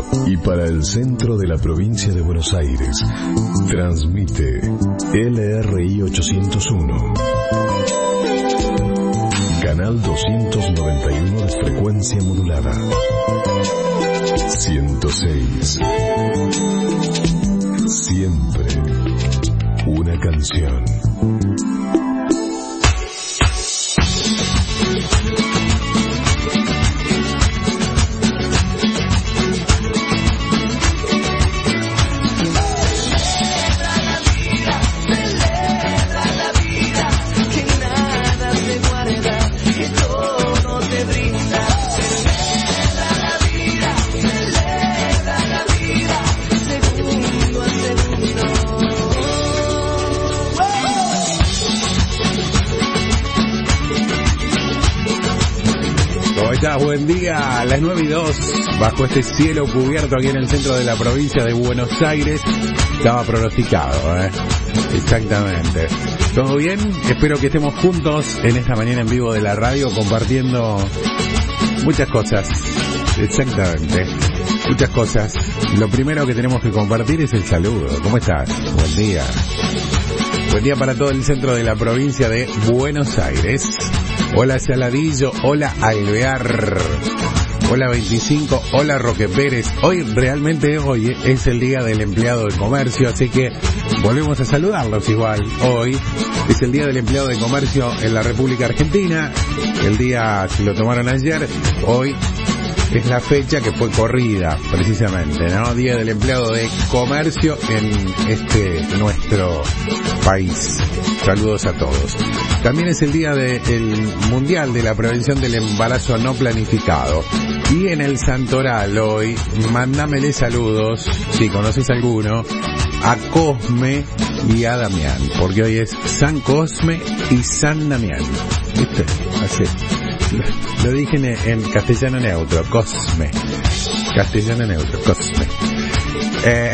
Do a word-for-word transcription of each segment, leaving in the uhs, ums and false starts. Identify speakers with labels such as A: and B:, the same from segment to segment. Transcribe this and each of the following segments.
A: Rosario y para el centro de la provincia de Buenos Aires, transmite L R I ochocientos uno. Canal doscientos noventa y uno de frecuencia modulada. ciento seis. Siempre una canción.
B: Buen día, a las nueve y dos, bajo este cielo cubierto aquí en el centro de la provincia de Buenos Aires. Estaba pronosticado, ¿eh? Exactamente. ¿Todo bien? Espero que estemos juntos en esta mañana en vivo de la radio compartiendo muchas cosas. Exactamente, muchas cosas. Lo primero que tenemos que compartir es el saludo. ¿Cómo estás? Buen día. Buen día para todo el centro de la provincia de Buenos Aires. Hola Saladillo, hola Alvear, hola veinticinco, hola Roque Pérez. Hoy, realmente hoy es el día del empleado de comercio, así que volvemos a saludarlos igual. Hoy es el día del empleado de comercio en la República Argentina. El día, si lo tomaron ayer, hoy es la fecha que fue corrida, precisamente, ¿no? Día del empleado de comercio en este nuestro país. Saludos a todos. También es el día del Mundial de la Prevención del Embarazo No Planificado. Y en el Santoral hoy, mándamele saludos, si conoces alguno, a Cosme y a Damián, porque hoy es San Cosme y San Damián. ¿Viste? Así. Lo, lo dije en, en castellano neutro, Cosme. Castellano neutro, Cosme. Eh...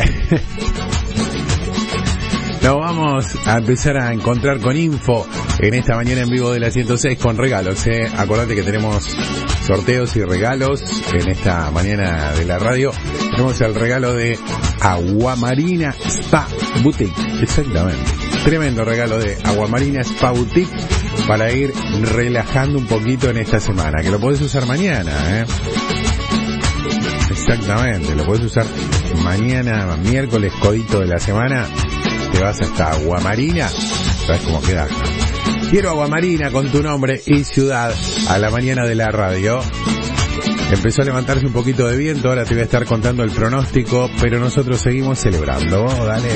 B: Nos vamos a empezar a encontrar con info en esta mañana en vivo de la ciento seis con regalos, ¿eh? Acordate que tenemos sorteos y regalos en esta mañana de la radio. Tenemos el regalo de Aguamarina Spa Boutique. Exactamente. Tremendo regalo de Aguamarina Spa Boutique para ir relajando un poquito en esta semana. Que lo podés usar mañana, ¿eh? Exactamente. Lo podés usar mañana, miércoles, codito de la semana. Te vas hasta Aguamarina, ¿sabes cómo queda? Quiero Aguamarina con tu nombre y ciudad a la mañana de la radio. Empezó a levantarse un poquito de viento, ahora te voy a estar contando el pronóstico, pero nosotros seguimos celebrando. Oh, dale.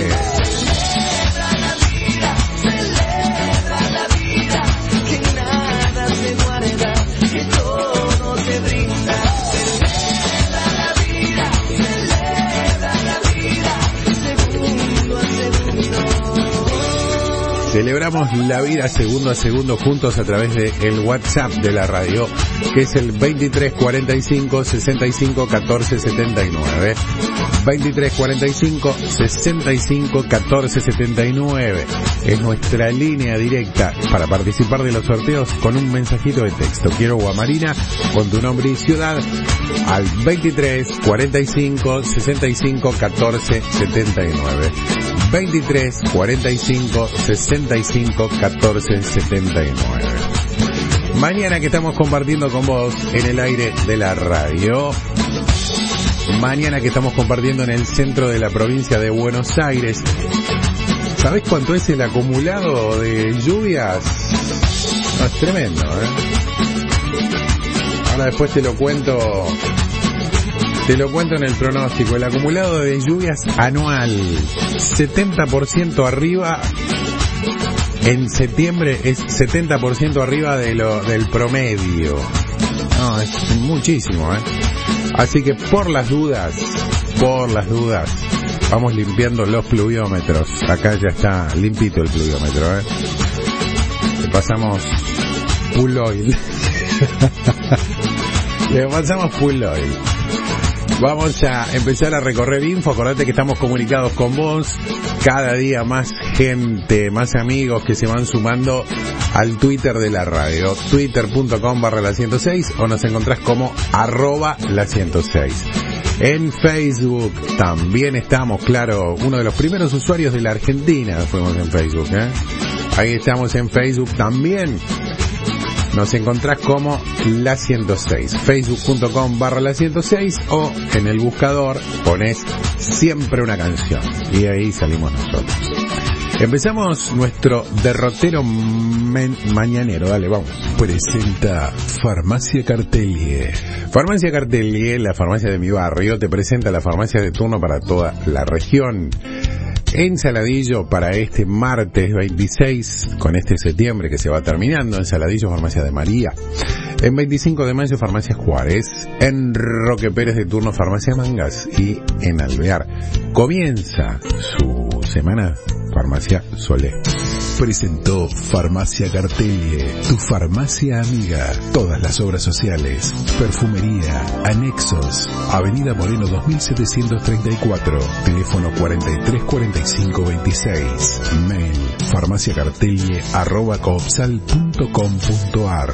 B: Celebramos la vida segundo a segundo juntos a través de el WhatsApp de la radio, que es el veintitrés cuarenta y cinco sesenta y cinco catorce setenta y nueve. veintitrés cuarenta y cinco sesenta y cinco catorce setenta y nueve. Es nuestra línea directa para participar de los sorteos con un mensajito de texto. Quiero Aguamarina con tu nombre y ciudad al veintitrés cuarenta y cinco sesenta y cinco catorce setenta y nueve. veintitrés cuarenta y cinco sesenta y cinco catorce setenta y nueve. Mañana que estamos compartiendo con vos en el aire de la radio. Mañana que estamos compartiendo en el centro de la provincia de Buenos Aires. ¿Sabés cuánto es el acumulado de lluvias? No, es tremendo, ¿eh? Ahora después te lo cuento. Te lo cuento en el pronóstico. El acumulado de lluvias anual, setenta por ciento arriba. En septiembre es setenta por ciento arriba de lo del promedio. No, es muchísimo, ¿eh? Así que por las dudas, por las dudas, vamos limpiando los pluviómetros. Acá ya está limpito el pluviómetro, ¿eh? Le pasamos full oil. Le pasamos full oil. Vamos a empezar a recorrer info. Acordate que estamos comunicados con vos. Cada día más gente, más amigos que se van sumando al Twitter de la radio. Twitter punto com barra la ciento seis o nos encontrás como arroba la ciento seis. En Facebook también estamos, claro, uno de los primeros usuarios de la Argentina fuimos en Facebook, ¿eh? Ahí estamos en Facebook también. Nos encontrás como La ciento seis, facebook.com barra La ciento seis, o en el buscador ponés Siempre una canción y ahí salimos nosotros. Empezamos nuestro derrotero men- mañanero, dale, vamos.
A: Presenta Farmacia Cartelie.
B: Farmacia Cartelie, la farmacia de mi barrio, te presenta la farmacia de turno para toda la región. En Saladillo para este martes veintiséis, con este septiembre que se va terminando, en Saladillo Farmacia de María. En veinticinco de mayo Farmacia Juárez, en Roque Pérez de turno Farmacia Mangas y en Alvear. Comienza su semana Farmacia Solé.
A: Presentó Farmacia Cartelie, tu farmacia amiga. Todas las obras sociales, perfumería, anexos. Avenida Moreno dos mil setecientos treinta y cuatro, teléfono cuarenta y tres cuarenta y cinco veintiséis. Mail farmaciacartelie arroba coopsal punto com punto ar.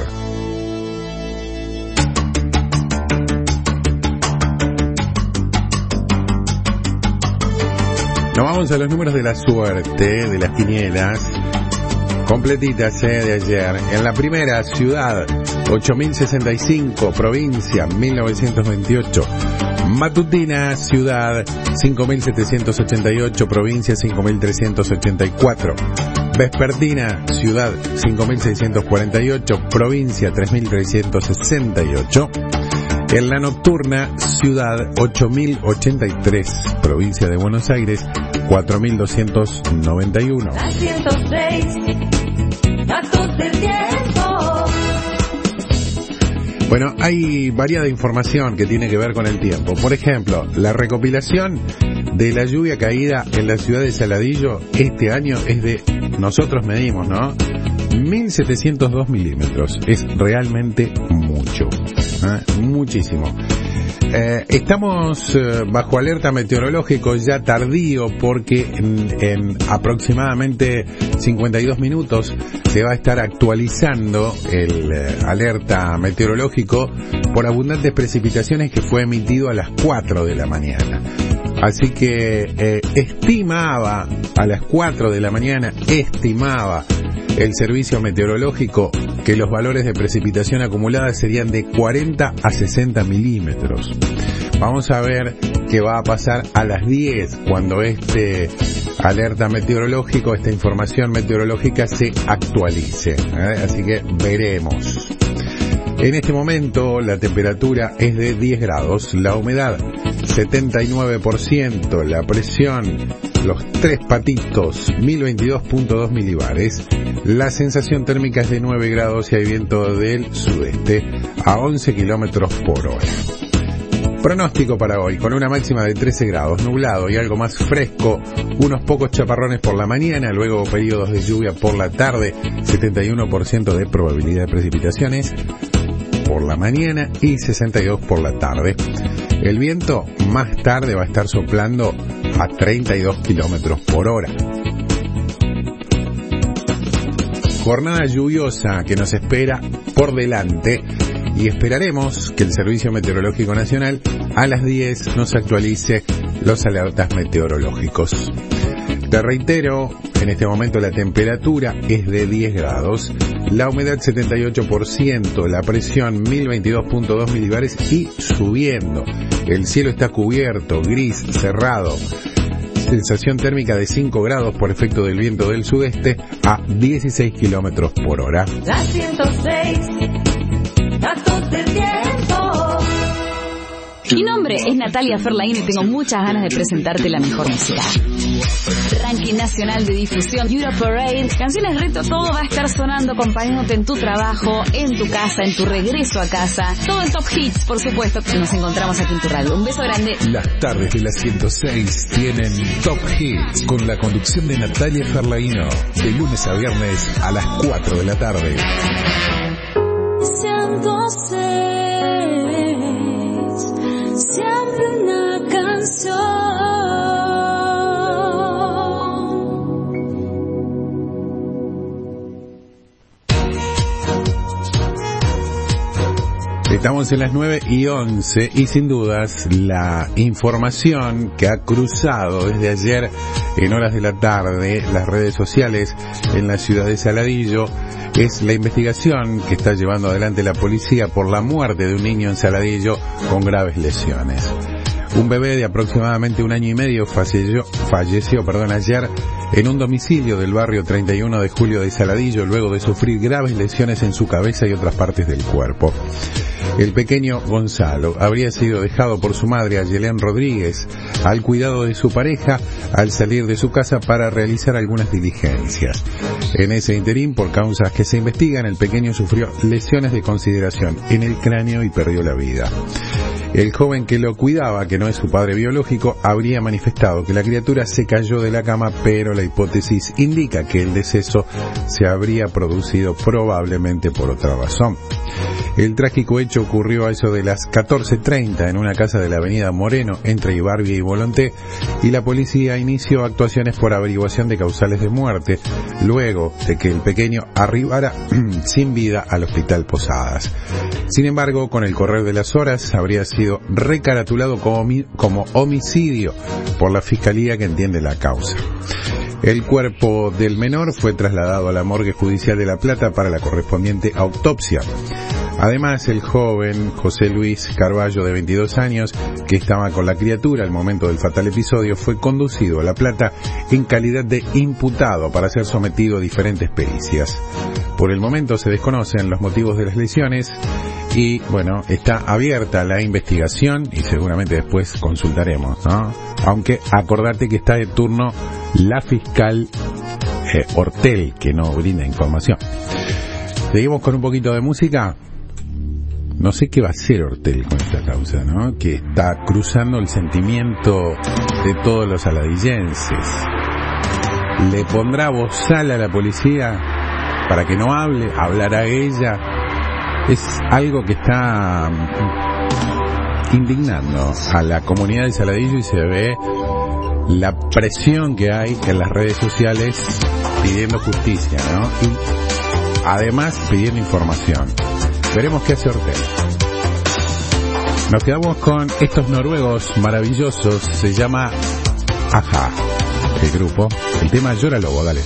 B: Nos vamos a los números de la suerte, de las quinielas, completitas, eh, de ayer. En la primera, ciudad, ocho mil sesenta y cinco, provincia, mil novecientos veintiocho. Matutina, ciudad, cinco mil setecientos ochenta y ocho, provincia, cinco mil trescientos ochenta y cuatro. Vespertina, ciudad, cinco mil seiscientos cuarenta y ocho, provincia, tres mil trescientos sesenta y ocho. En la nocturna, ciudad, ocho mil ochenta y tres, provincia de Buenos Aires, cuatro mil doscientos noventa y uno.
C: La ciento seis, datos del tiempo.
B: Bueno, hay variada información que tiene que ver con el tiempo. Por ejemplo, la recopilación de la lluvia caída en la ciudad de Saladillo este año es de, nosotros medimos, ¿no? mil setecientos dos milímetros. Es realmente mucho. ¿Eh? Muchísimo. Eh, estamos eh, bajo alerta meteorológico ya tardío porque en, en aproximadamente cincuenta y dos minutos se va a estar actualizando el eh, alerta meteorológico por abundantes precipitaciones que fue emitido a las cuatro de la mañana. Así que eh, estimaba a las cuatro de la mañana, estimaba el servicio meteorológico que los valores de precipitación acumulada serían de cuarenta a sesenta milímetros. Vamos a ver qué va a pasar a las diez cuando este alerta meteorológico, esta información meteorológica se actualice, ¿eh? Así que veremos. En este momento la temperatura es de diez grados, la humedad setenta y nueve por ciento, la presión, los tres patitos, mil veintidós punto dos milibares, la sensación térmica es de nueve grados y hay viento del sudeste a once kilómetros por hora. Pronóstico para hoy, con una máxima de trece grados, nublado y algo más fresco, unos pocos chaparrones por la mañana, luego periodos de lluvia por la tarde, setenta y uno por ciento de probabilidad de precipitaciones por la mañana y sesenta y dos por ciento por la tarde. El viento más tarde va a estar soplando a treinta y dos kilómetros por hora. Jornada lluviosa que nos espera por delante y esperaremos que el Servicio Meteorológico Nacional a las diez nos actualice los alertas meteorológicos. Te reitero, en este momento la temperatura es de diez grados, la humedad setenta y ocho por ciento, la presión mil veintidós punto dos milibares y subiendo. El cielo está cubierto, gris, cerrado. Sensación térmica de cinco grados por efecto del viento del sudeste a dieciséis kilómetros por hora.
C: La ciento seis, datos del tiempo.
D: Mi nombre es Natalia Ferlaín y tengo muchas ganas de presentarte la mejor música. Ranking nacional de difusión Euro Parade, canciones reto, todo va a estar sonando acompañándote en tu trabajo, en tu casa, en tu regreso a casa. Todo en Top Hits, por supuesto, que nos encontramos aquí en tu radio. Un beso grande.
A: Las tardes de la ciento seis tienen Top Hits con la conducción de Natalia Ferlaino, de lunes a viernes a las cuatro de la tarde.
C: ciento seis, siempre una canción.
B: Estamos en las nueve y once y sin dudas la información que ha cruzado desde ayer en horas de la tarde las redes sociales en la ciudad de Saladillo es la investigación que está llevando adelante la policía por la muerte de un niño en Saladillo con graves lesiones. Un bebé de aproximadamente un año y medio falleció, falleció perdón, ayer en un domicilio del barrio treinta y uno de julio de Saladillo luego de sufrir graves lesiones en su cabeza y otras partes del cuerpo. El pequeño Gonzalo habría sido dejado por su madre, Ayelén Rodríguez, al cuidado de su pareja al salir de su casa para realizar algunas diligencias. En ese interín, por causas que se investigan, el pequeño sufrió lesiones de consideración en el cráneo y perdió la vida. El joven que lo cuidaba, que no es su padre biológico, habría manifestado que la criatura se cayó de la cama, pero la hipótesis indica que el deceso se habría producido probablemente por otra razón. El trágico hecho ocurrió a eso de las catorce treinta en una casa de la avenida Moreno entre Ibarbi y Volonté y la policía inició actuaciones por averiguación de causales de muerte luego de que el pequeño arribara sin vida al hospital Posadas. Sin embargo, con el correr de las horas habría sido recaratulado como, como homicidio por la fiscalía que entiende la causa. El cuerpo del menor fue trasladado a la morgue judicial de La Plata para la correspondiente autopsia. Además, el joven José Luis Carballo, de veintidós años, que estaba con la criatura al momento del fatal episodio, fue conducido a La Plata en calidad de imputado para ser sometido a diferentes pericias. Por el momento se desconocen los motivos de las lesiones y, bueno, está abierta la investigación y seguramente después consultaremos, ¿no? Aunque acordate que está de turno la fiscal eh, Hortel, que no brinda información. Seguimos con un poquito de música. No sé qué va a hacer Hortel con esta causa, ¿no? Que está cruzando el sentimiento de todos los saladillenses. ¿Le pondrá bozal a la policía para que no hable? ¿Hablará ella? Es algo que está indignando a la comunidad de Saladillo y se ve la presión que hay en las redes sociales pidiendo justicia, ¿no? Y además pidiendo información. Veremos qué hace Hortel. Nos quedamos con estos noruegos maravillosos. Se llama Aja, el grupo. El tema Llora Lobo, dale.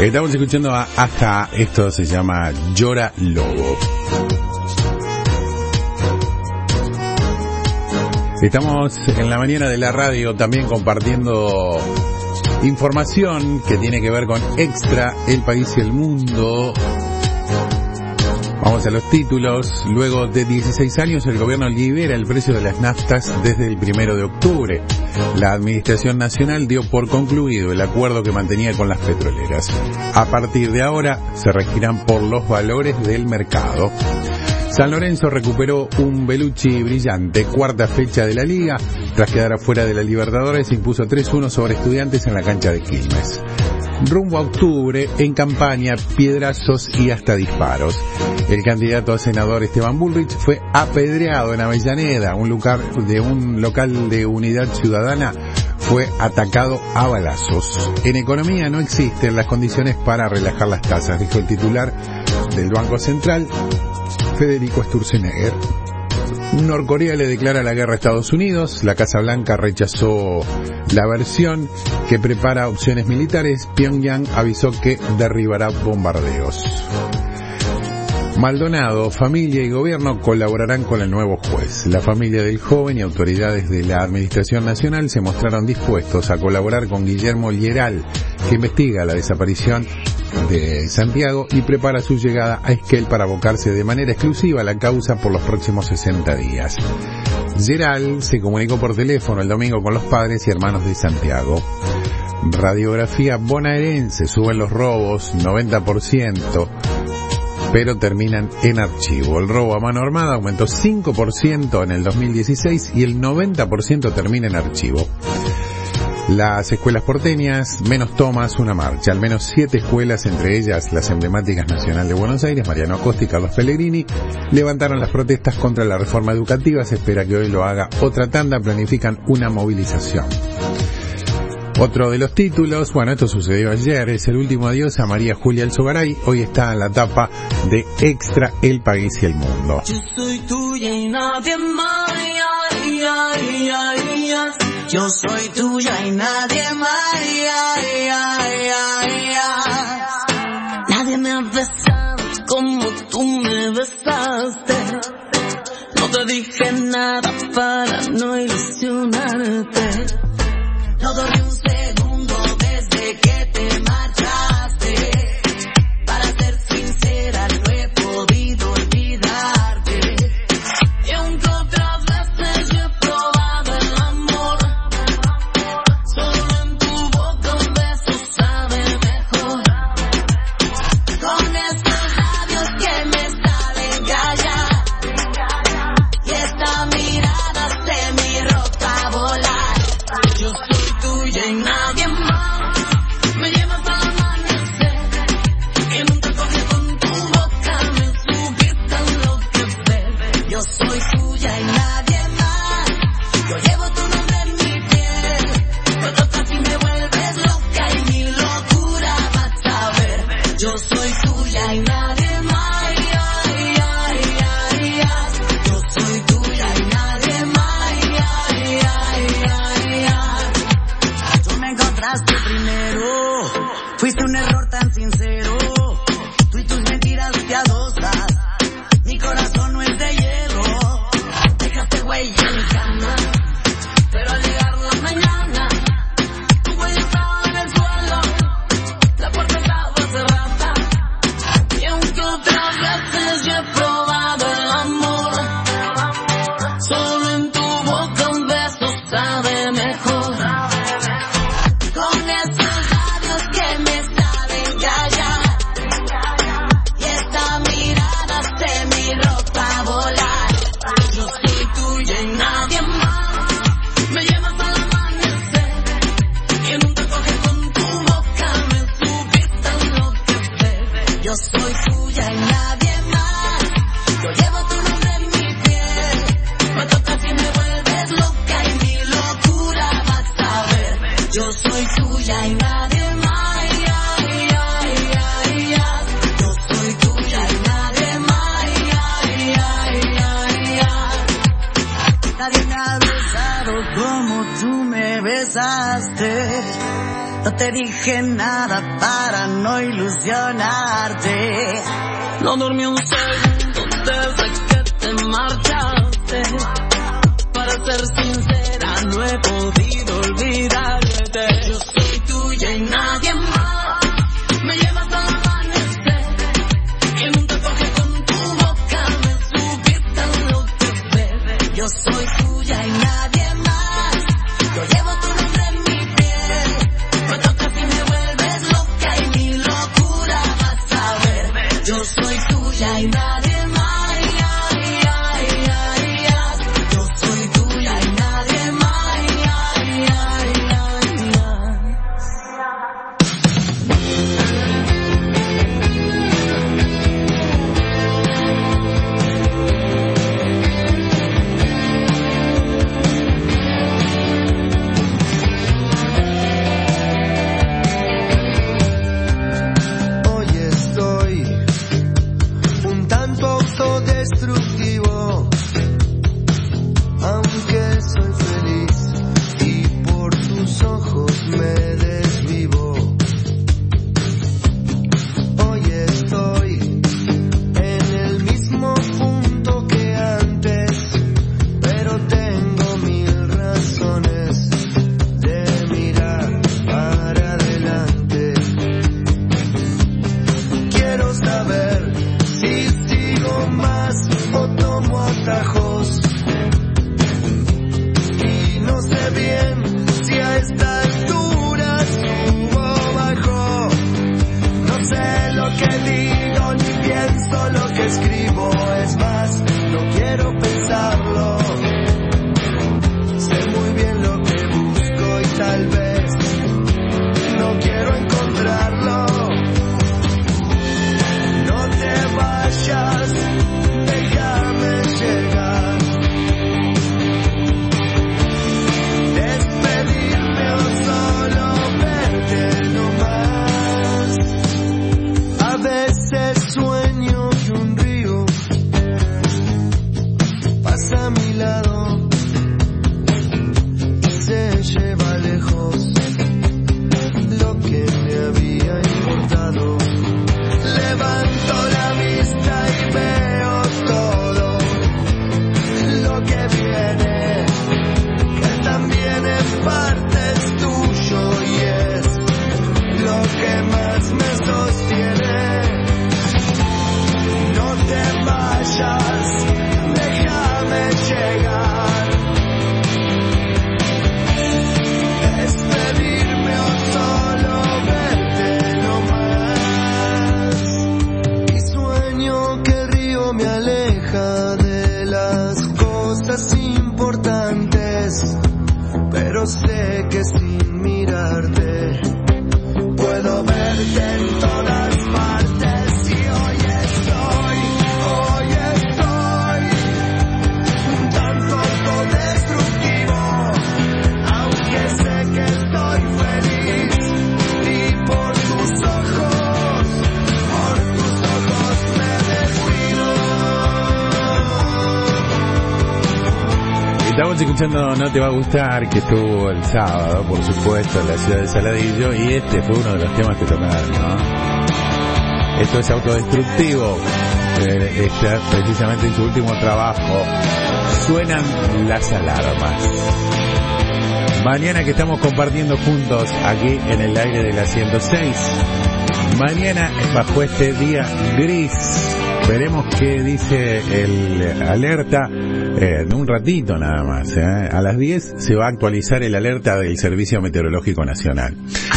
B: Estamos escuchando a Aja, esto se llama Llora Lobo. Estamos en la mañana de la radio también compartiendo información que tiene que ver con Extra, el país y el mundo. Vamos a los títulos. Luego de dieciséis años, el gobierno libera el precio de las naftas desde el primero de octubre. La Administración Nacional dio por concluido el acuerdo que mantenía con las petroleras. A partir de ahora, se regirán por los valores del mercado. San Lorenzo recuperó un Bellucci brillante, cuarta fecha de la Liga. Tras quedar afuera de la Libertadores, se impuso tres uno sobre Estudiantes en la cancha de Quilmes. Rumbo a octubre, en campaña, piedrazos y hasta disparos. El candidato a senador Esteban Bullrich fue apedreado en Avellaneda. Un lugar de un local de Unidad Ciudadana fue atacado a balazos. En economía no existen las condiciones para relajar las tasas, dijo el titular del Banco Central, Federico Sturzenegger. Norcorea le declara la guerra a Estados Unidos. La Casa Blanca rechazó la versión que prepara opciones militares. Pyongyang avisó que derribará bombardeos. Maldonado, familia y gobierno colaborarán con el nuevo juez. La familia del joven y autoridades de la Administración Nacional se mostraron dispuestos a colaborar con Guillermo Lleral, que investiga la desaparición de Santiago y prepara su llegada a Esquel para abocarse de manera exclusiva a la causa por los próximos sesenta días. Lleral se comunicó por teléfono el domingo con los padres y hermanos de Santiago. Radiografía bonaerense, suben los robos noventa por ciento, pero terminan en archivo. El robo a mano armada aumentó cinco por ciento en el dos mil dieciséis y el noventa por ciento termina en archivo. Las escuelas porteñas, menos tomas, una marcha. Al menos siete escuelas, entre ellas las emblemáticas Nacional de Buenos Aires, Mariano Acosta y Carlos Pellegrini, levantaron las protestas contra la reforma educativa. Se espera que hoy lo haga otra tanda. Planifican una movilización. Otro de los títulos, bueno, esto sucedió ayer, es el último adiós a María Julia Alzogaray. Hoy está en la tapa de Extra, el país y el mundo.
E: Yo soy tuya y nadie más. Ay, ay, ay, ay. Yo soy tuya y nadie más. Ay, ay, ay, ay. Nadie me ha besado como tú me besaste. No te dije nada para no ilusionarte. No dormí un segundo desde que te marchaste. Para ser sincera, no he podido olvidarte. Y aunque otras veces yo he probado el amor, solo en tu boca un beso sabe mejor. Con estos labios que me salen callar, y esta mirada hace mi ropa volar. Yo soy tuya y nadie más. Me llevas al amanecer y nunca coges con tu boca. Me supiste enloquecer. Yo soy tuya y nadie más. Yo llevo tu nombre en mi piel. Me tocas y me vuelves loca y mi locura vas a ver. Yo soy tuya y nadie más. Ay, ay, ay, ay, ay. Yo soy tuya y nadie más. Ay, ay, ay, ay, ay. Tú me encontraste primero, fuiste un error tan sincero. Tú y tus mentiras piadosas, mi corazón no es de hielo. Dejaste huella en mi cama, pero al llegar la mañana, tu huella estaba en el suelo, la puerta estaba cerrada. Y aunque otras veces yo he probado el amor, solo en tu boca un beso sabe mejor. Con esos labios que me saben callar, y esta mirada hace mi ropa volar. Yo soy tuya y nadie más. Me llevas al amanecer y nunca coges con tu boca. Me supiste enloquecer. Yo soy tuya y nadie más. Yo llevo tu nombre en mi piel. Me tocas y me vuelves loca y mi locura vas a ver. Yo soy tuya y nadie más. Ay, ay, ay, ay, ay. Yo soy tuya y nadie más. Ay, ay, ay, ay. Nadie me ha besado como tú me besaste. No te dije nada para no ilusionarte. No dormí un segundo desde que te marchaste. Para ser sincera, no he podido olvidarte. Yo soy tuya y nadie más. Me llevas al amanecer y en un tatuaje con tu boca me subiste a enloquecer. Yo soy tuya y nadie más. Yo llevo tu nombre en mi piel. Me tocas y me vuelves loca y mi locura vas a ver. Yo soy tuya y nadie más.
B: Estamos escuchando No Te Va a Gustar, que estuvo el sábado, por supuesto, en la ciudad de Saladillo, y este fue uno de los temas que tocaron, ¿no? Esto es Autodestructivo, eh, está precisamente en su último trabajo. Suenan las alarmas. Mañana que estamos compartiendo juntos aquí en el aire de la ciento seis. Mañana bajo este día gris. Veremos qué dice el alerta eh, en un ratito nada más. ¿eh? A las diez se va a actualizar el alerta del Servicio Meteorológico Nacional.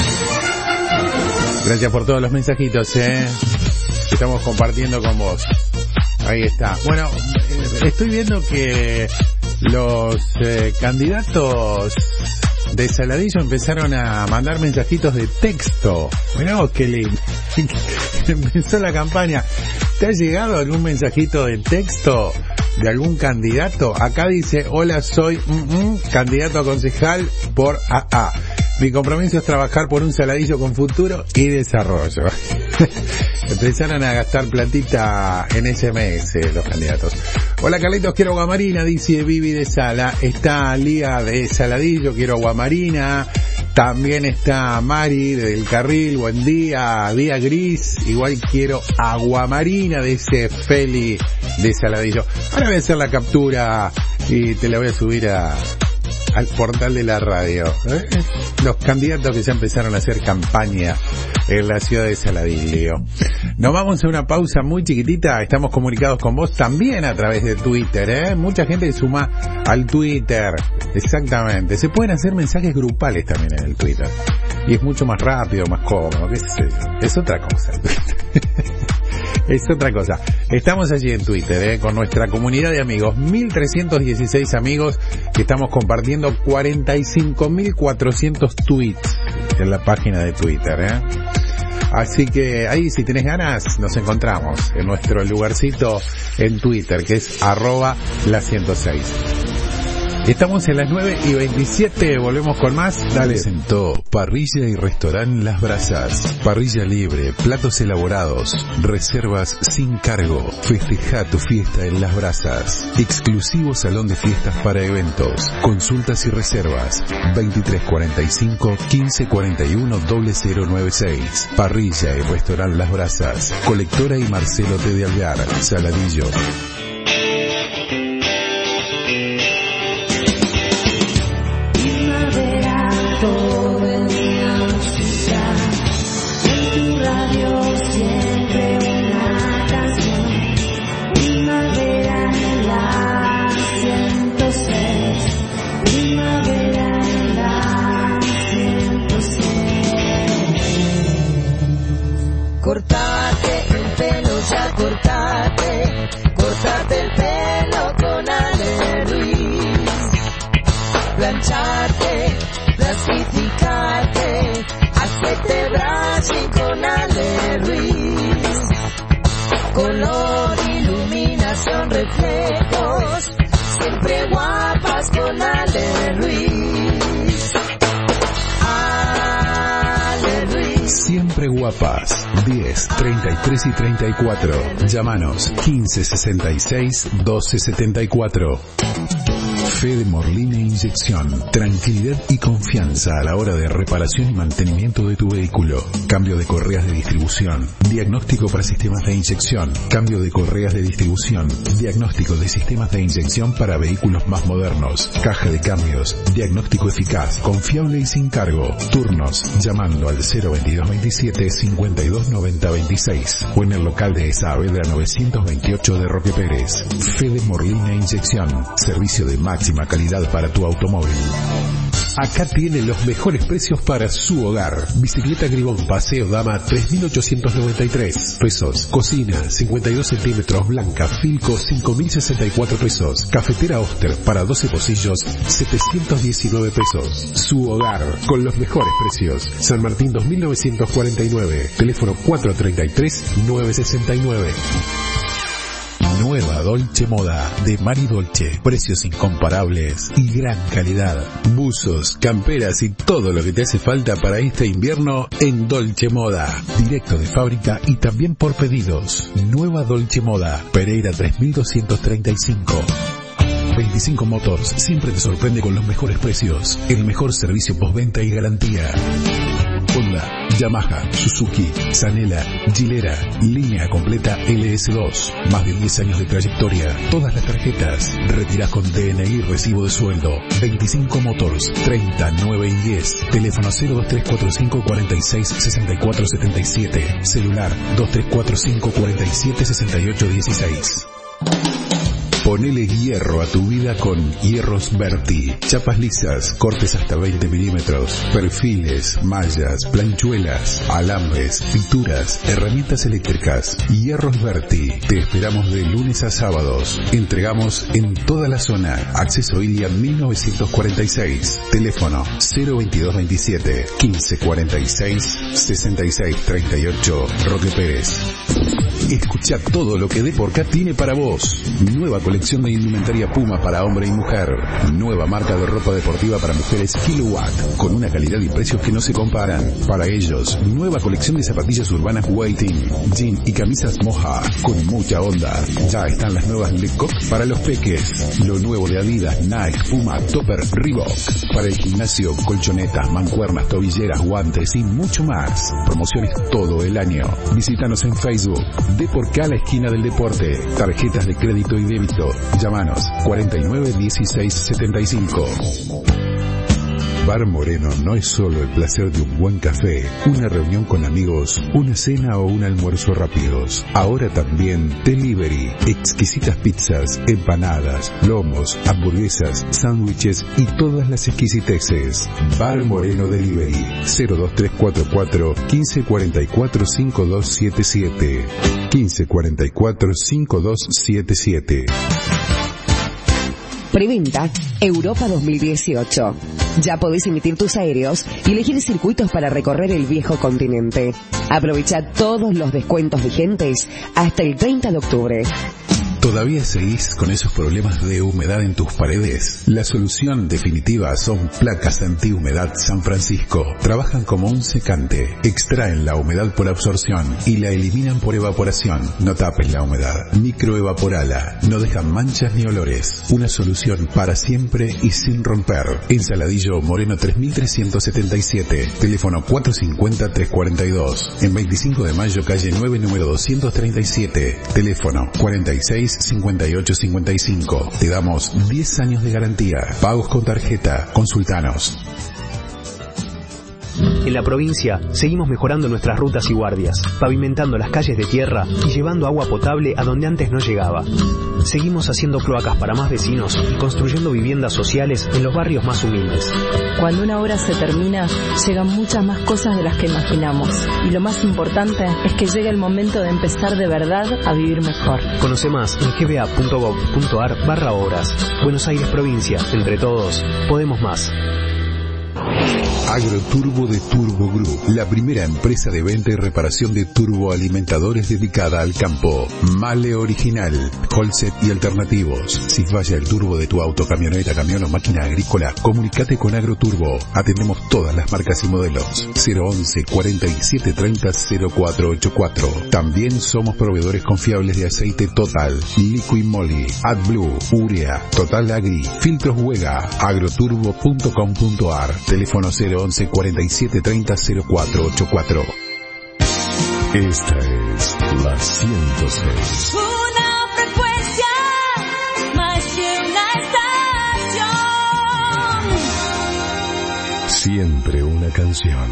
B: Gracias por todos los mensajitos ¿eh? que estamos compartiendo con vos. Ahí está. Bueno, eh, estoy viendo que los eh, candidatos de Saladillo empezaron a mandar mensajitos de texto. Mirá vos qué lindo. Empezó la campaña. ¿Te ha llegado algún mensajito de texto de algún candidato? Acá dice, hola, soy mm, mm, candidato a concejal por A A. Mi compromiso es trabajar por un Saladillo con futuro y desarrollo. Empezaron a gastar platita en S M S los candidatos. Hola Carlitos, quiero Guamarina, dice Vivi de Sala. Está Lía de Saladillo, quiero Guamarina. También está Mari del Carril, buen día, día gris, igual quiero agua marina, dice Feli de Saladillo. Ahora voy a hacer la captura y te la voy a subir a al portal de la radio. ¿Eh? Los candidatos que ya empezaron a hacer campaña en la ciudad de Saladillo. Nos vamos a una pausa muy chiquitita. Estamos comunicados con vos también a través de Twitter, ¿eh? Mucha gente suma al Twitter. Exactamente. Se pueden hacer mensajes grupales también en el Twitter. Y es mucho más rápido, más cómodo. ¿Qué sé yo? Es otra cosa. Es otra cosa. Estamos allí en Twitter, ¿eh? Con nuestra comunidad de amigos. mil trescientos dieciséis amigos que estamos compartiendo cuarenta y cinco mil cuatrocientos tweets en la página de Twitter, ¿eh? Así que ahí, si tenés ganas, nos encontramos en nuestro lugarcito en Twitter, que es arroba la ciento seis. Estamos en las nueve y veintisiete, volvemos con más. Dale.
A: Presentó Parrilla y Restaurant Las Brasas. Parrilla libre, platos elaborados, reservas sin cargo. Festeja tu fiesta en Las Brasas. Exclusivo salón de fiestas para eventos. Consultas y reservas. veintitrés cuarenta y cinco, quince cuarenta y uno, cero cero nueve seis. Parrilla y Restaurant Las Brasas. Colectora y Marcelo T. de Alvear, Saladillo.
C: Todo el día música, en tu radio siempre una canción. Primavera en la ciento seis, primavera en la ciento seis. Cortate el pelo, ya cortate, cortate el pelo con Ale Ruiz. Plancharte, plastificarte, hacerte brushing con Ale Ruiz. Color, iluminación, reflejos, siempre guapas con Ale Ruiz. Ale Ruiz.
A: Siempre guapas. diez, treinta y tres y treinta y cuatro. Llámanos quince sesenta y seis, doce setenta y cuatro. Fede Morline Inyección. Tranquilidad y confianza a la hora de reparación y mantenimiento de tu vehículo. Cambio de correas de distribución. Diagnóstico para sistemas de inyección. Cambio de correas de distribución. Diagnóstico de sistemas de inyección para vehículos más modernos. Caja de cambios. Diagnóstico eficaz, confiable y sin cargo. Turnos llamando al cero veintidós veintisiete, cincuenta y dos noventa veintiséis o en el local de Saavedra novecientos veintiocho de Roque Pérez. Fede Morline Inyección. Servicio de máxima calidad para tu automóvil. Acá tiene los mejores precios para su hogar. Bicicleta Gribón Paseo Dama tres mil ochocientos noventa y tres pesos. Cocina cincuenta y dos centímetros blanca Filco cinco mil sesenta y cuatro pesos. Cafetera Oster para doce pocillos setecientos diecinueve pesos. Su hogar con los mejores precios. San Martín dos mil novecientos cuarenta y nueve. Teléfono cuatro treinta y tres, nueve sesenta y nueve. Nueva Dolce Moda de Mari Dolce. Precios incomparables y gran calidad. Buzos, camperas y todo lo que te hace falta para este invierno en Dolce Moda. Directo de fábrica y también por pedidos. Nueva Dolce Moda. Pereira tres mil doscientos treinta y cinco. veinticinco Motors siempre te sorprende con los mejores precios. El mejor servicio postventa y garantía. Honda, Yamaha, Suzuki, Sanela, Gilera, línea completa L S dos. Más de diez años de trayectoria. Todas las tarjetas. Retirás con D N I y recibo de sueldo. veinticinco Motors, treinta, nueve y diez. Teléfono cero dos tres cuatro cinco cuarenta y seis sesenta y cuatro setenta y siete. Celular dos tres cuatro cinco cuarenta y siete sesenta y ocho dieciséis. Ponele hierro a tu vida con Hierros Berti. Chapas lisas, cortes hasta veinte milímetros, perfiles, mallas, planchuelas, alambres, pinturas, herramientas eléctricas. Hierros Berti. Te esperamos de lunes a sábados. Entregamos en toda la zona. Acceso Ilia mil novecientos cuarenta y seis. Teléfono cero veintidós veintisiete, quince cuarenta y seis, sesenta y seis treinta y ocho. Roque Pérez. Escucha todo lo que Deporca tiene para vos. Nueva colección de indumentaria Puma para hombre y mujer. Nueva marca de ropa deportiva para mujeres Kilowatt, con una calidad y precios que no se comparan. Para ellos, nueva colección de zapatillas urbanas Waiting, jean y camisas Moja, con mucha onda. Ya están las nuevas Lecoq para los peques. Lo nuevo de Adidas, Nike, Puma, Topper, Reebok. Para el gimnasio, colchonetas, mancuernas, tobilleras, guantes y mucho más. Promociones todo el año. Visítanos en Facebook. Deporca, la esquina del deporte. Tarjetas de crédito y débito. Llámanos cuarenta y nueve dieciséis setenta y cinco. Bar Moreno no es solo el placer de un buen café, una reunión con amigos, una cena o un almuerzo rápidos. Ahora también delivery, exquisitas pizzas, empanadas, lomos, hamburguesas, sándwiches y todas las exquisiteces. Bar Moreno Delivery, cero dos tres cuatro cuatro, quince cuarenta y cuatro, cincuenta y dos setenta y siete. quince cuarenta y cuatro, cincuenta y dos setenta y siete.
F: Preventa Europa dos mil dieciocho. Ya podés emitir tus aéreos y elegir circuitos para recorrer el viejo continente. Aprovecha todos los descuentos vigentes hasta el treinta de octubre.
A: ¿Todavía seguís con esos problemas de humedad en tus paredes? La solución definitiva son placas antihumedad San Francisco. Trabajan como un secante, extraen la humedad por absorción y la eliminan por evaporación. No tapes la humedad, microevaporala, no dejan manchas ni olores. Una solución para siempre y sin romper. En Saladillo Moreno tres mil trescientos setenta y siete, teléfono cuatro cinco cero, tres cuatro dos. En veinticinco de mayo, calle nueve, número doscientos treinta y siete, teléfono cuarenta y seis, cincuenta y ocho cincuenta y cinco. Te damos diez años de garantía. Pagos con tarjeta. Consultanos.
G: En la provincia seguimos mejorando nuestras rutas y guardias, pavimentando las calles de tierra y llevando agua potable a donde antes no llegaba. Seguimos haciendo cloacas para más vecinos y construyendo viviendas sociales en los barrios más humildes.
H: Cuando una obra se termina, llegan muchas más cosas de las que imaginamos. Y lo más importante es que llega el momento de empezar de verdad a vivir mejor.
G: Conoce más en g b a punto gov punto a r barra obras. Buenos Aires Provincia. Entre todos, podemos más.
A: Agroturbo de Turbo Group, la primera empresa de venta y reparación de turboalimentadores dedicada al campo. Male original, Holset y alternativos. Si falla el turbo de tu auto, camioneta, camión o máquina agrícola, comunícate con Agroturbo. Atendemos todas las marcas y modelos. cero once, cuarenta y siete treinta, cero cuatro ochenta y cuatro. También somos proveedores confiables de aceite Total, Liquid Moly, AdBlue, Urea, Total Agri, Filtros Huega, agroturbo punto com punto a r. Teléfono cero once, cuarenta y siete treinta, cero cuatro ochenta y cuatro. Esta es la ciento seis.
C: Una frecuencia más que una estación.
A: Siempre una canción.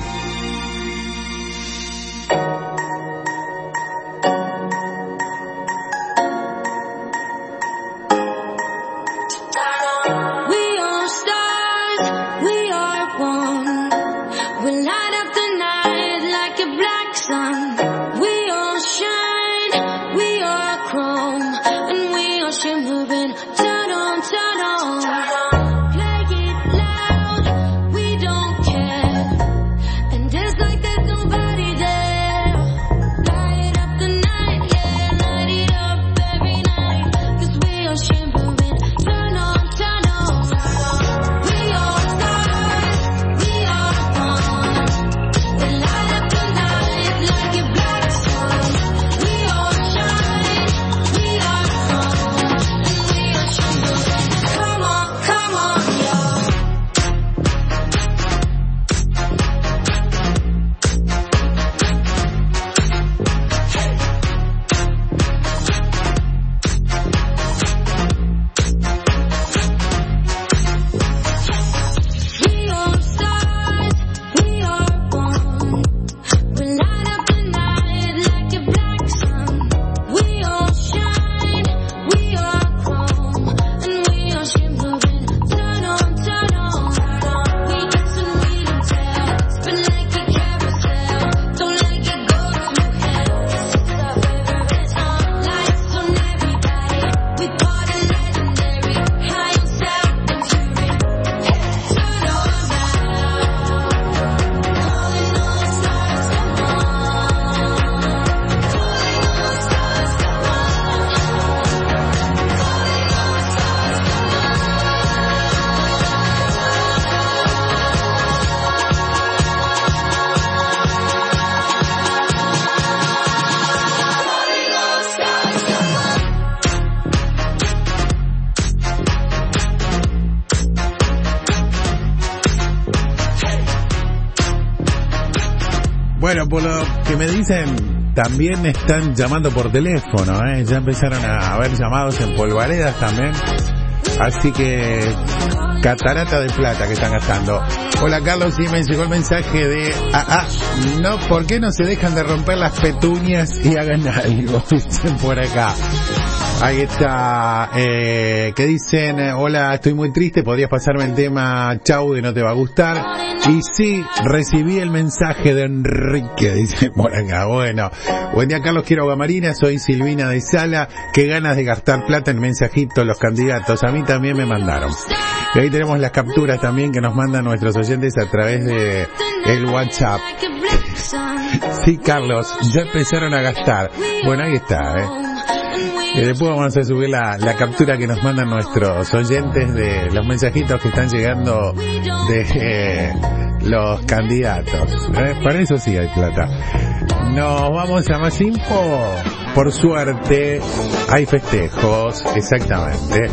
C: Play it loud, we don't care. And
B: Bueno, por lo que me dicen, también están llamando por teléfono, ¿eh? Ya empezaron a haber llamados en Polvaredas también. Así que, catarata de plata que están gastando. Hola Carlos, sí me llegó el mensaje de, ah, ah, no, ¿por qué no se dejan de romper las petunias y hagan algo? Dicen por acá. Ahí está, eh, que dicen, hola, estoy muy triste, podrías pasarme el tema Chau de No Te Va a Gustar. Y sí, recibí el mensaje de Enrique, dice por acá. Bueno, buen día Carlos, quiero agua marina, soy Silvina de Sala, qué ganas de gastar plata en mensajitos los candidatos, a mí también me mandaron. Y ahí tenemos las capturas también que nos mandan nuestros oyentes a través de el WhatsApp. Sí, Carlos, ya empezaron a gastar. Bueno, ahí está, eh. Y después vamos a subir la, la captura que nos mandan nuestros oyentes de los mensajitos que están llegando de eh, los candidatos. ¿Eh? Para eso sí hay plata. Nos vamos a más info. Por suerte hay festejos, exactamente.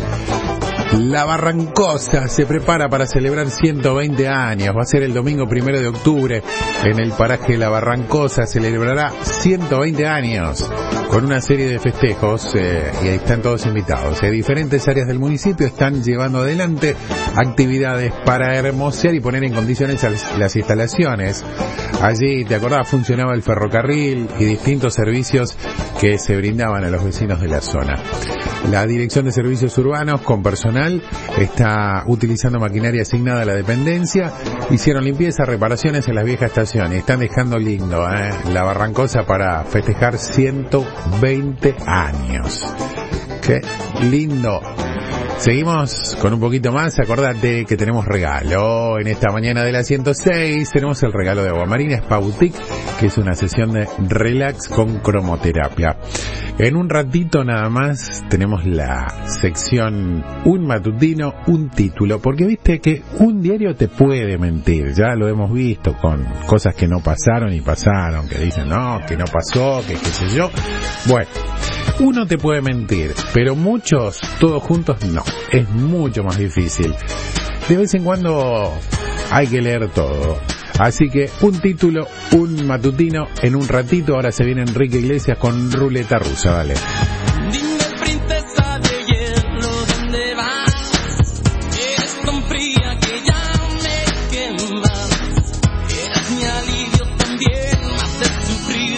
B: La Barrancosa se prepara para celebrar ciento veinte años. Va a ser el domingo primero de octubre en el paraje La Barrancosa. Celebrará ciento veinte años con una serie de festejos eh, y ahí están todos invitados. De diferentes áreas del municipio están llevando adelante actividades para hermosear y poner en condiciones las instalaciones. Allí, te acordás, funcionaba el ferrocarril y distintos servicios que se brindaban a los vecinos de la zona. La Dirección de Servicios Urbanos con personal está utilizando maquinaria asignada a la dependencia. Hicieron limpieza, reparaciones en las viejas estaciones. Están dejando lindo, ¿eh? La Barrancosa para festejar ciento veinte años. Qué lindo. Seguimos con un poquito más. Acordate que tenemos regalo. En esta mañana de la ciento seis tenemos el regalo de Agua Marina Spa Boutique, que es una sesión de relax con cromoterapia. En un ratito nada más tenemos la sección Un matutino, un título, porque viste que un diario te puede mentir, ya lo hemos visto con cosas que no pasaron y pasaron, que dicen no, que no pasó, que qué sé yo. Bueno, uno te puede mentir, pero muchos, todos juntos, no, es mucho más difícil. De vez en cuando hay que leer todo. Así que un título, un matutino, en un ratito. Ahora se viene Enrique Iglesias con Ruleta Rusa, dale.
E: Dime, princesa de hielo, ¿dónde vas? Eres tan fría que ya me quemas. Eres mi alivio también, me haces sufrir.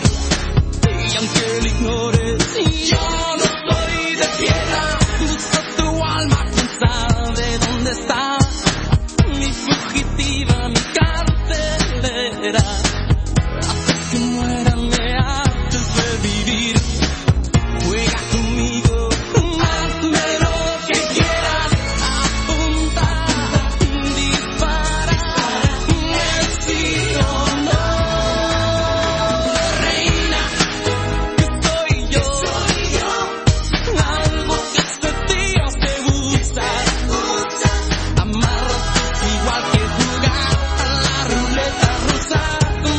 E: Y aunque lo ignores, yo no soy de piedra. Busco tu alma, quién sabe dónde está. Mi fugitiva, mi carcelera. Haces que muera, me haces revivir. Juega conmigo, hazme lo que quieras. Apunta, dispara, decido no. Reina, que soy yo, algo que estos días te gusta. Amarras igual que jugar a la ruleta rusa.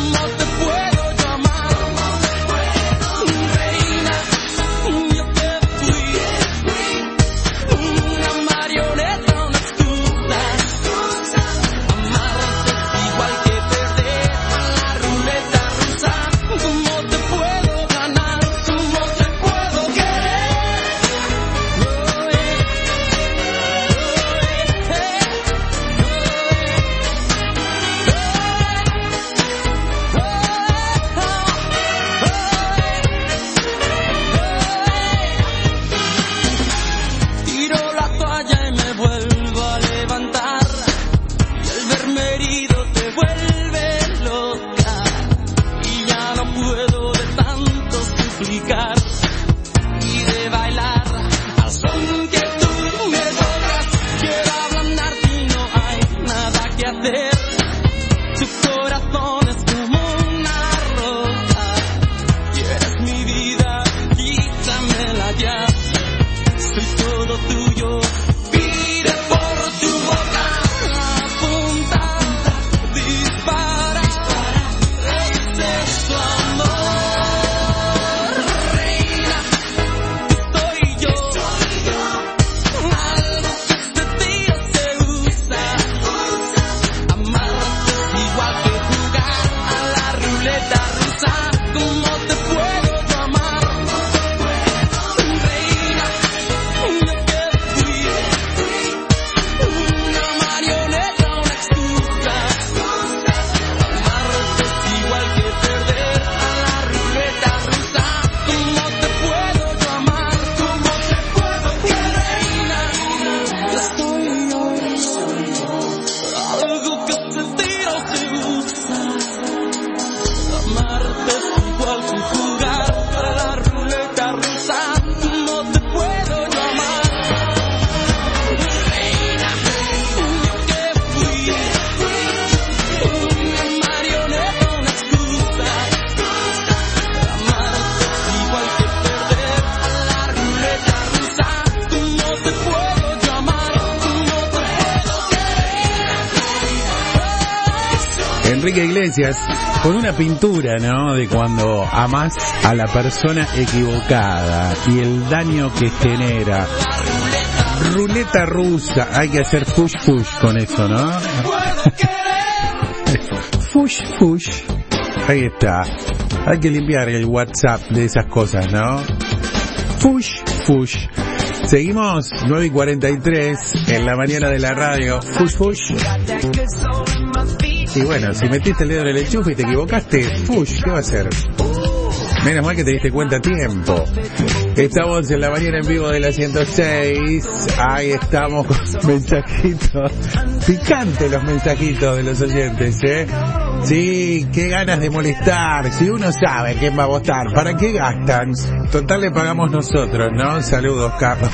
B: Enrique Iglesias, con una pintura, ¿no? De cuando amás a la persona equivocada y el daño que genera. Ruleta rusa, hay que hacer push push con eso, ¿no? Push push. Ahí está. Hay que limpiar el WhatsApp de esas cosas, ¿no? Push push. Seguimos nueve y cuarenta y tres en la mañana de la radio. Push push. Y bueno, si metiste el dedo en el enchufe y te equivocaste, push, ¿qué va a hacer? Menos mal que te diste cuenta a tiempo. Estamos en la mañana en vivo de la ciento seis. Ahí estamos con mensajitos. Picantes los mensajitos de los oyentes, ¿eh? Sí, qué ganas de molestar. Si uno sabe quién va a votar, ¿para qué gastan? Total le pagamos nosotros, ¿no? Saludos, Carlos.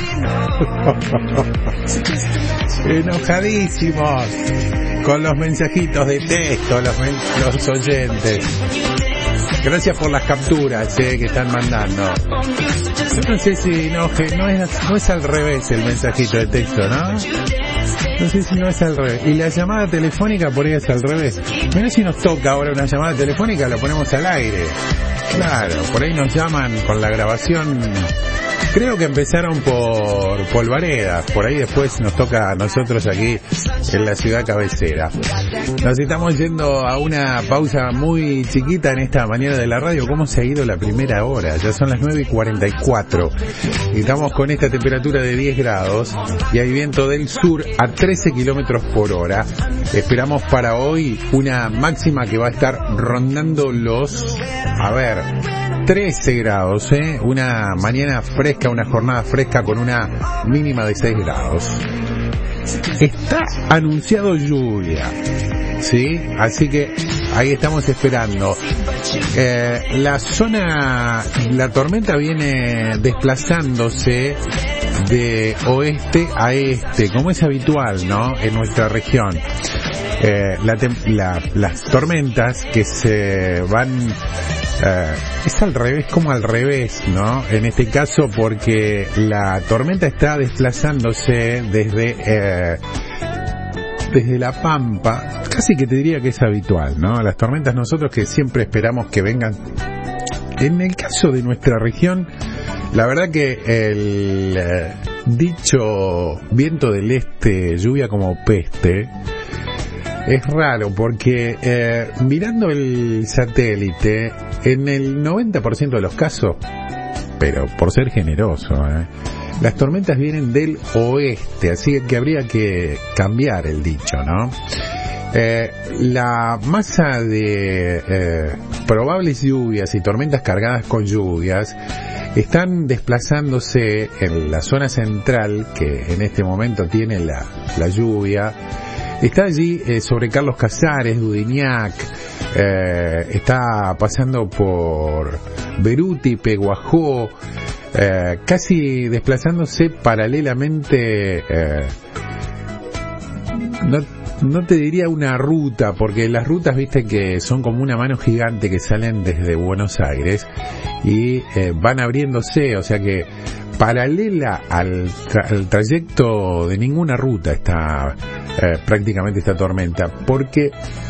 B: Enojadísimos con los mensajitos de texto, los, los oyentes. Gracias por las capturas eh, que están mandando. Yo no sé si no, no, es, no es al revés el mensajito de texto, ¿no? No sé si no es al revés. Y la llamada telefónica por ahí es al revés. Mira si nos toca ahora una llamada telefónica, la ponemos al aire. Claro, por ahí nos llaman con la grabación. Creo que empezaron por Polvareda, por ahí después nos toca a nosotros aquí en la ciudad cabecera. Nos estamos yendo a una pausa muy chiquita en esta mañana de la radio. ¿Cómo se ha ido la primera hora? Ya son las nueve y cuarenta y cuatro. Estamos con esta temperatura de diez grados y hay viento del sur a trece kilómetros por hora. Esperamos para hoy una máxima que va a estar rondando los... A ver... trece grados, ¿eh? Una mañana fresca, una jornada fresca con una mínima de seis grados. Está anunciado lluvia, ¿sí? Así que ahí estamos esperando. Eh, la zona, la tormenta viene desplazándose de oeste a este, como es habitual, ¿no? En nuestra región. Eh, la, la, las tormentas que se van... Uh, es al revés, como al revés, ¿no? En este caso porque la tormenta está desplazándose desde eh, desde la Pampa, casi que te diría que es habitual, ¿no? Las tormentas nosotros que siempre esperamos que vengan. En el caso de nuestra región, la verdad que el eh, dicho viento del este, lluvia como peste, es raro porque eh, mirando el satélite, en el noventa por ciento de los casos, pero por ser generoso, eh, las tormentas vienen del oeste, así que habría que cambiar el dicho, ¿no? Eh, la masa de eh, probables lluvias y tormentas cargadas con lluvias están desplazándose en la zona central, que en este momento tiene la, la lluvia. Está allí eh, sobre Carlos Casares, Dudignac, eh, está pasando por Beruti, Peguajó, eh, casi desplazándose paralelamente, eh, no, no te diría una ruta, porque las rutas, viste, que son como una mano gigante que salen desde Buenos Aires y eh, van abriéndose, o sea que paralela al, tra- al trayecto de ninguna ruta está eh, prácticamente esta tormenta, porque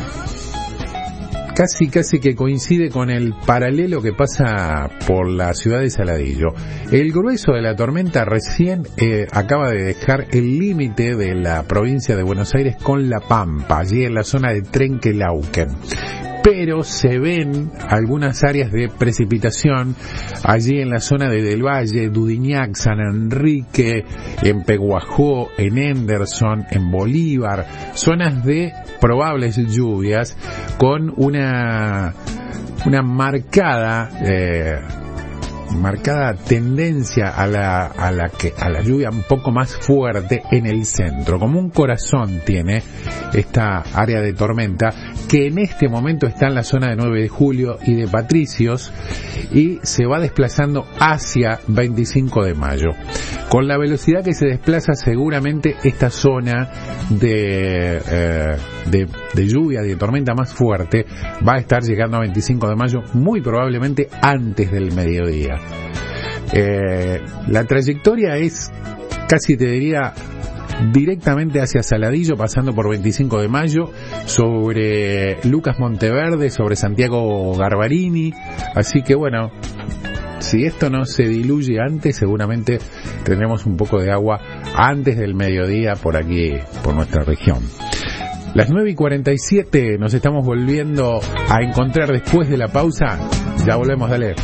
B: casi casi que coincide con el paralelo que pasa por la ciudad de Saladillo. El grueso de la tormenta recién eh, acaba de dejar el límite de la provincia de Buenos Aires con La Pampa, allí en la zona de Trenquelauquen. Pero se ven algunas áreas de precipitación allí en la zona de Del Valle, Dudignac, San Enrique, en Peguajó, en Henderson, en Bolívar, zonas de probables lluvias con una una marcada eh, marcada tendencia a la a la que a la lluvia un poco más fuerte en el centro, como un corazón tiene esta área de tormenta que en este momento está en la zona de nueve de julio y de Patricios y se va desplazando hacia veinticinco de mayo. Con la velocidad que se desplaza, seguramente esta zona de, eh, de, de lluvia, de tormenta más fuerte, va a estar llegando a veinticinco de mayo, muy probablemente antes del mediodía. Eh, la trayectoria es, casi te diría, directamente hacia Saladillo, pasando por veinticinco de mayo, sobre Lucas Monteverde, sobre Santiago Garbarini. Así que bueno, si esto no se diluye antes, seguramente tendremos un poco de agua antes del mediodía por aquí, por nuestra región. Las nueve y cuarenta y siete, nos estamos volviendo a encontrar después de la pausa. Ya volvemos, dale.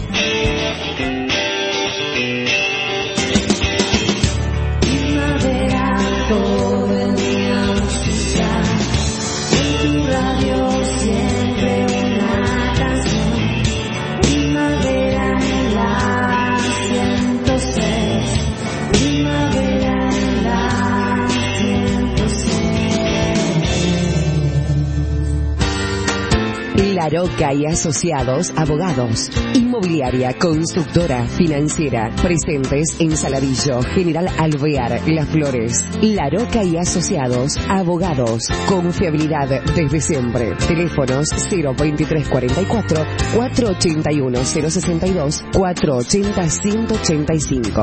F: La Roca y Asociados Abogados. Inmobiliaria, constructora, financiera. Presentes en Saladillo, General Alvear, Las Flores. La Roca y Asociados Abogados. Confiabilidad desde siempre. Teléfonos cero veintitrés cuarenta y cuatro, cuatrocientos ochenta y uno, cero sesenta y dos, cuatrocientos ochenta, ciento ochenta y cinco.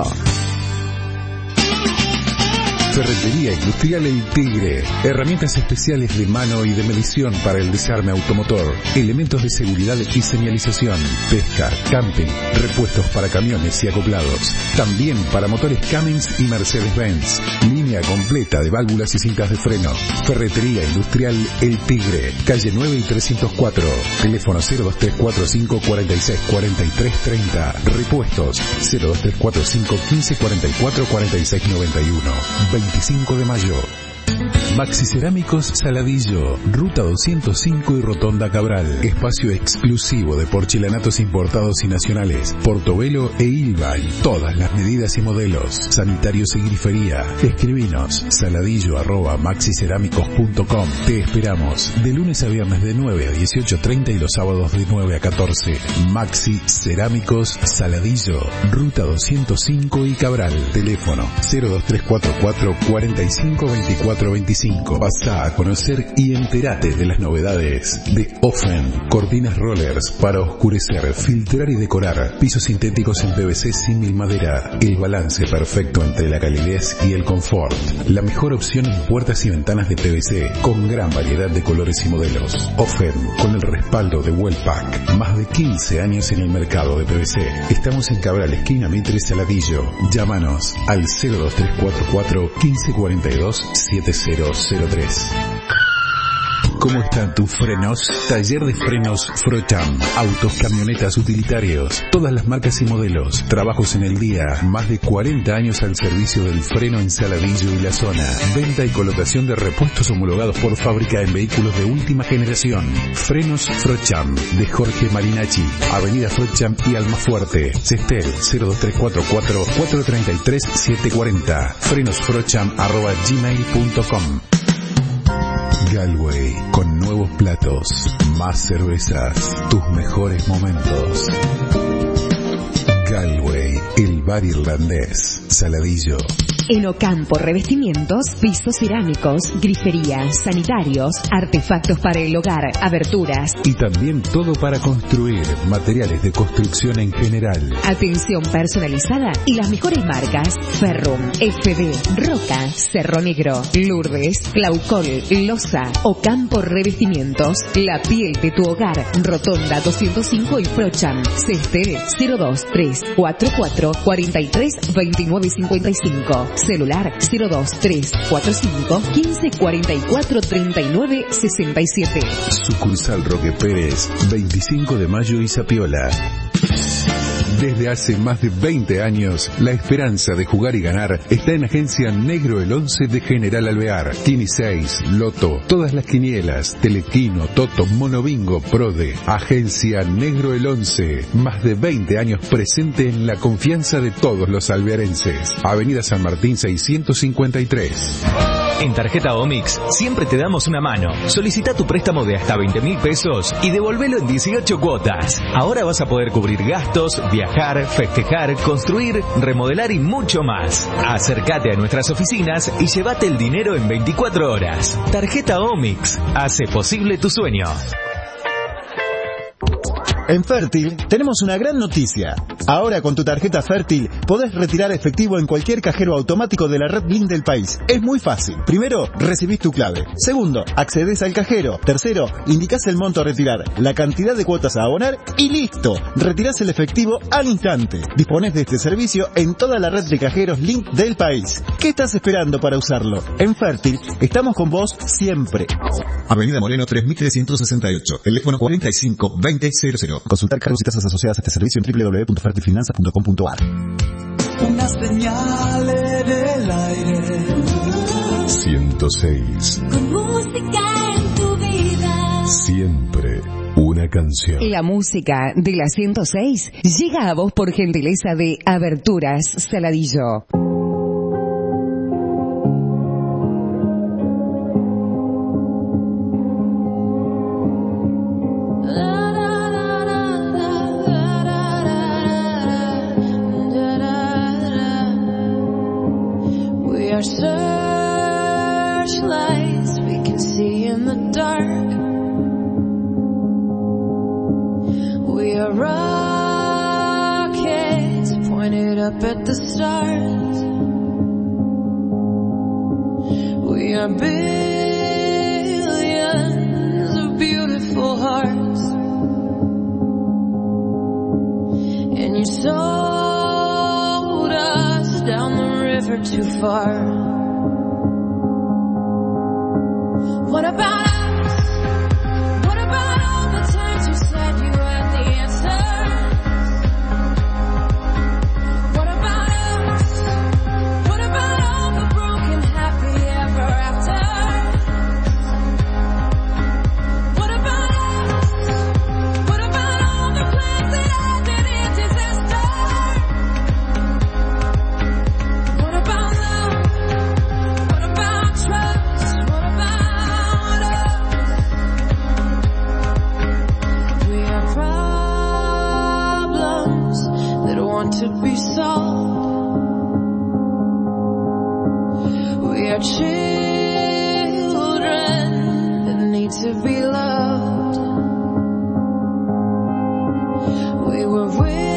A: Ferretería Industrial El Tigre. Herramientas especiales de mano y de medición para el desarme automotor. Elementos de seguridad y señalización. Pesca, camping, repuestos para camiones y acoplados. También para motores Cummins y Mercedes-Benz. Línea completa de válvulas y cintas de freno. Ferretería Industrial El Tigre. Calle nueve y trescientos cuatro. Teléfono cero dos tres cuatro cinco, cuarenta y seis, cuarenta y tres, treinta. Repuestos cero dos tres cuatro cinco, quince, cuarenta y cuatro, cuarenta y seis, noventa y uno. veinticinco de mayo. Maxi Cerámicos Saladillo, Ruta doscientos cinco y Rotonda Cabral. Espacio exclusivo de porcelanatos importados y nacionales. Portobelo e Ilva en todas las medidas y modelos. Sanitarios y grifería. Escribinos saladillo arroba maxicerámicos punto com. Te esperamos de lunes a viernes de nueve a dieciocho treinta y los sábados de nueve a catorce. Maxi Cerámicos Saladillo, Ruta doscientos cinco y Cabral. Teléfono cero dos tres cuatro cuatro, cuarenta y cinco, veinticuatro, veinticinco. Pasá a conocer y entérate de las novedades de Offen. Cortinas rollers para oscurecer, filtrar y decorar. Pisos sintéticos en P V C símil madera. El balance perfecto entre la calidez y el confort. La mejor opción en puertas y ventanas de P V C con gran variedad de colores y modelos. Offen, con el respaldo de Wellpack. Más de quince años en el mercado de P V C. Estamos en Cabral, esquina Mitre, Saladillo. Llámanos al cero dos tres cuatro cuatro, quince, cuarenta y dos, setenta cero tres. ¿Cómo están tus frenos? Taller de frenos Frocham. Autos, camionetas, utilitarios. Todas las marcas y modelos. Trabajos en el día. Más de cuarenta años al servicio del freno en Saladillo y la zona. Venta y colocación de repuestos homologados por fábrica en vehículos de última generación. Frenos Frocham. De Jorge Marinacci. Avenida Frocham y Almafuerte. Cestel cero dos tres cuatro cuatro, cuatro tres tres, siete cuatro cero. frenosfrocham arroba gmail punto com. Galway, con nuevos platos, más cervezas, tus mejores momentos. Galway, el bar irlandés, Saladillo.
F: En Ocampo Revestimientos, pisos cerámicos, griferías, sanitarios, artefactos para el hogar, aberturas.
A: Y también todo para construir, materiales de construcción en general.
F: Atención personalizada y las mejores marcas: Ferrum, F D, Roca, Cerro Negro, Lourdes, Claucol, Loza. Ocampo Revestimientos, la piel de tu hogar. Rotonda doscientos cinco y Frocham. Cestel cero dos tres cuatro cuatro, cuarenta y tres, veintinueve cincuenta y cinco. Celular cero dos tres cuatro cinco, quince, cuarenta y cuatro, treinta y nueve, sesenta y siete.
A: Sucursal Roque Pérez, veinticinco de mayo y Zapiola. Desde hace más de veinte años, la esperanza de jugar y ganar está en Agencia Negro el once de General Alvear. Kini seis, Loto, todas las quinielas, Telequino, Toto, Monobingo, Prode. Agencia Negro el once, más de veinte años presente en la confianza de todos los alvearenses. Avenida San Martín seiscientos cincuenta y tres.
I: En Tarjeta Omix siempre te damos una mano. Solicita tu préstamo de hasta veinte mil pesos y devolvelo en dieciocho cuotas. Ahora vas a poder cubrir gastos, viajar, festejar, construir, remodelar y mucho más. Acércate a nuestras oficinas y llévate el dinero en veinticuatro horas. Tarjeta Omix hace posible tu sueño.
J: En Fértil tenemos una gran noticia. Ahora con tu tarjeta Fértil podés retirar efectivo en cualquier cajero automático de la red Link del país. Es muy fácil. Primero, recibís tu clave. Segundo, accedes al cajero. Tercero, indicás el monto a retirar, la cantidad de cuotas a abonar y listo. Retirás el efectivo al instante. Disponés de este servicio en toda la red de cajeros Link del país. ¿Qué estás esperando para usarlo? En Fértil estamos con vos siempre.
K: Avenida Moreno tres mil trescientos sesenta y ocho, teléfono cuarenta y cinco veinte cero cero.
J: Consultar cargos y tasas asociadas a este servicio en doble u doble u doble u punto fertilfinanzas punto com punto a r.
E: Una señal en el aire.
A: ciento seis.
C: Con música en tu vida.
A: Siempre una canción.
F: La música de la ciento seis llega a vos por gentileza de Aberturas Saladillo.
C: Our searchlights we can see in the dark. We are rockets pointed up at the stars. We are billions of beautiful hearts. And you sold us down the river too far. What about us? What about all the times you said you had the answers? What about us? What about all the broken happy ever afters? What about us? What about all the plans that ended in disaster? What about love? What about trust? What about to be solved. We are children that need to be loved. We were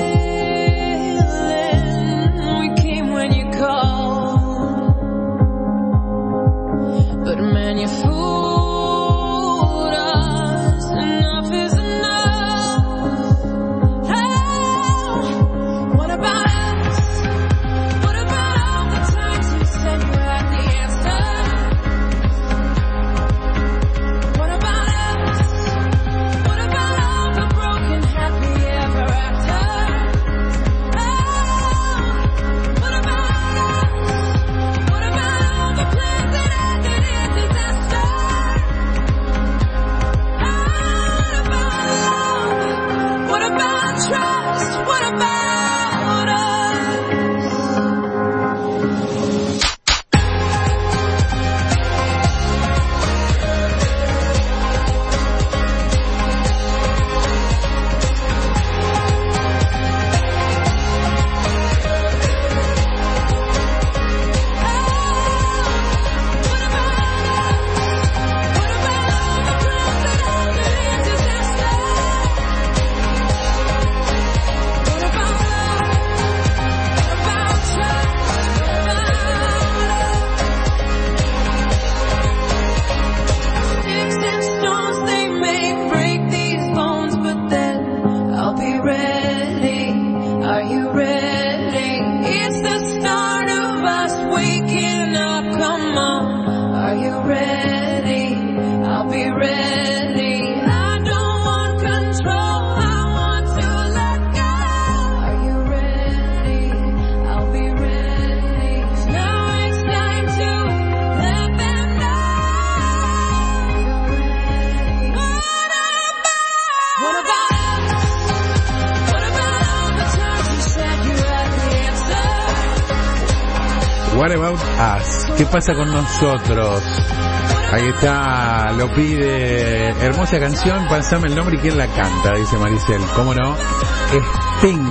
C: willing, we came when you called, but man, you fooled us. Enough is enough.
B: What about us? ¿Qué pasa con nosotros? Ahí está, lo pide. Hermosa canción, pásame el nombre y quién la canta, dice Maricel. ¿Cómo no? Es Pink.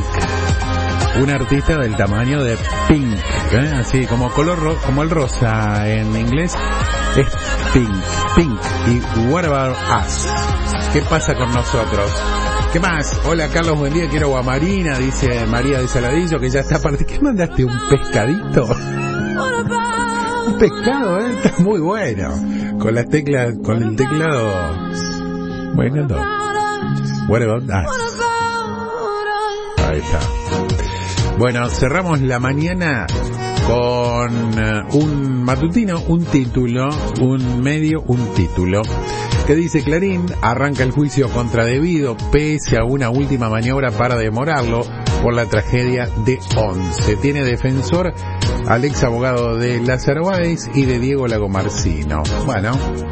B: Un artista del tamaño de Pink, ¿eh? Así como color ro- como el rosa en inglés. Es Pink, Pink. Y What about us? ¿Qué pasa con nosotros? ¿Qué más? Hola Carlos, buen día, quiero guamarina, dice María de Saladillo, que ya está aparte. ¿Qué mandaste? ¿Un pescadito? Un pescado, ¿eh? Está muy bueno. Con las teclas, con el teclado. Bueno, no. What about that? Ahí está. Bueno, cerramos la mañana con uh, un matutino, un título, un medio, un título, que dice: Clarín arranca el juicio contra Debido pese a una última maniobra para demorarlo por la tragedia de Once. Tiene defensor al ex abogado de Lázaro Báez y de Diego Lagomarsino. Bueno,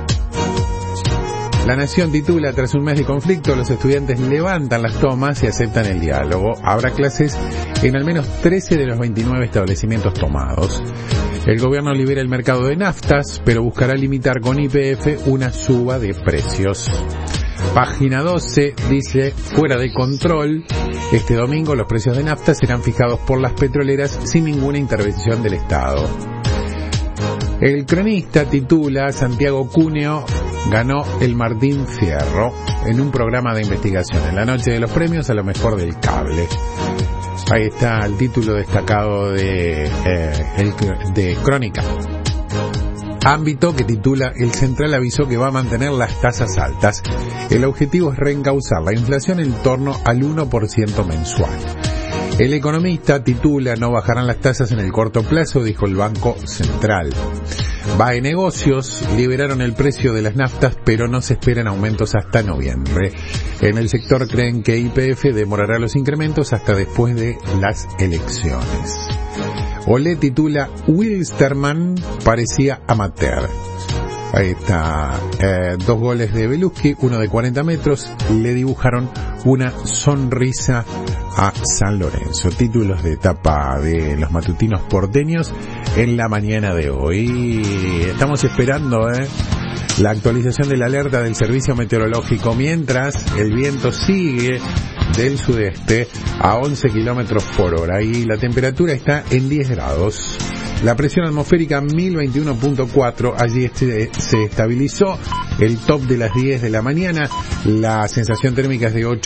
B: La Nación titula: tras un mes de conflicto, los estudiantes levantan las tomas y aceptan el diálogo. Habrá clases en al menos trece de los veintinueve establecimientos tomados. El gobierno libera el mercado de naftas, pero buscará limitar con Y P F una suba de precios. Página doce dice: fuera de control. Este domingo los precios de nafta serán fijados por las petroleras sin ninguna intervención del Estado. El Cronista titula: Santiago Cuneo ganó el Martín Fierro en un programa de investigación en la noche de los premios a lo mejor del cable. Ahí está el título destacado de, eh, el, de Crónica. Ámbito, que titula: el Central avisó que va a mantener las tasas altas. El objetivo es reencauzar la inflación en torno al uno por ciento mensual. El Economista titula: no bajarán las tasas en el corto plazo, dijo el Banco Central. BAE Negocios: liberaron el precio de las naftas, pero no se esperan aumentos hasta noviembre. En el sector creen que Y P F demorará los incrementos hasta después de las elecciones. Olé titula: Wilstermann parecía amateur. Ahí está, eh, dos goles de Beluski, uno de cuarenta metros, le dibujaron una sonrisa a San Lorenzo. Títulos de etapa de los matutinos porteños en la mañana de hoy. Estamos esperando eh, la actualización de la alerta del servicio meteorológico, mientras el viento sigue del sudeste a once kilómetros por hora y la temperatura está en diez grados. La presión atmosférica mil veintiuno punto cuatro, allí este, se estabilizó. El top de las diez de la mañana, la sensación térmica es de ocho